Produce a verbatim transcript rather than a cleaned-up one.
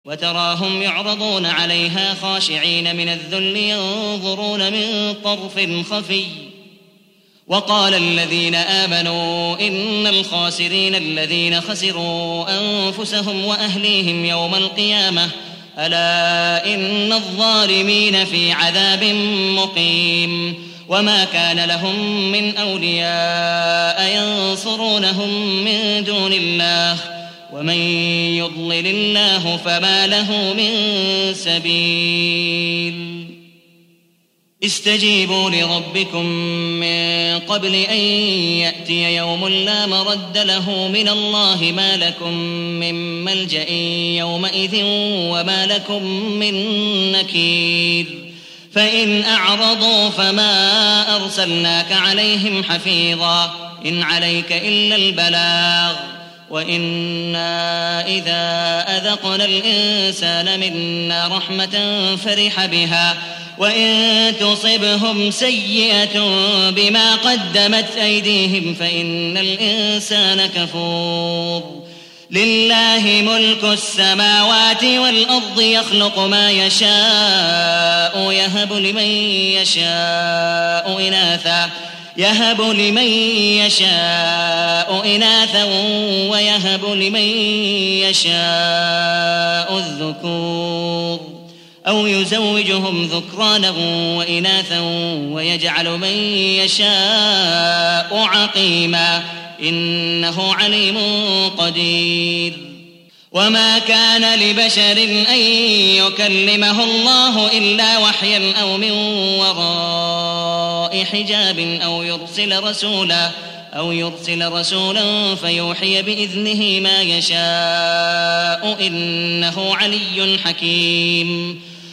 وتراهم يعرضون عليها خاشعين من الذل ينظرون من طرف خفي. وقال الذين آمنوا إن الخاسرين الذين خسروا أنفسهم وأهليهم يوم القيامة ألا إن الظالمين في عذاب مقيم. وما كان لهم من أولياء ينصرونهم من دون الله ومن يضلل الله فما له من سبيل. استجيبوا لربكم من قبل أن يأتي يوم لا مرد له من الله ما لكم من ملجأ يومئذ وما لكم من نكير. فإن أعرضوا فما أرسلناك عليهم حفيظا إن عليك إلا البلاغ وإنا إذا أذقنا الإنسان منا رحمة فرح بها وإن تصبهم سيئة بما قدمت أيديهم فإن الإنسان كفور. لله ملك السماوات والأرض يخلق ما يشاء يهب لمن يشاء إناثا يهب لمن يشاء إناثا ويهب لمن يشاء الذكور أو يزوجهم ذكرانا وإناثا ويجعل من يشاء عقيما إنه عليم قدير. وما كان لبشر أن يكلمه الله إلا وحيا أو من وراء حجاب أو يرسل رسولا أو يرسل رسولا فيوحي بإذنه ما يشاء إنه علي حكيم.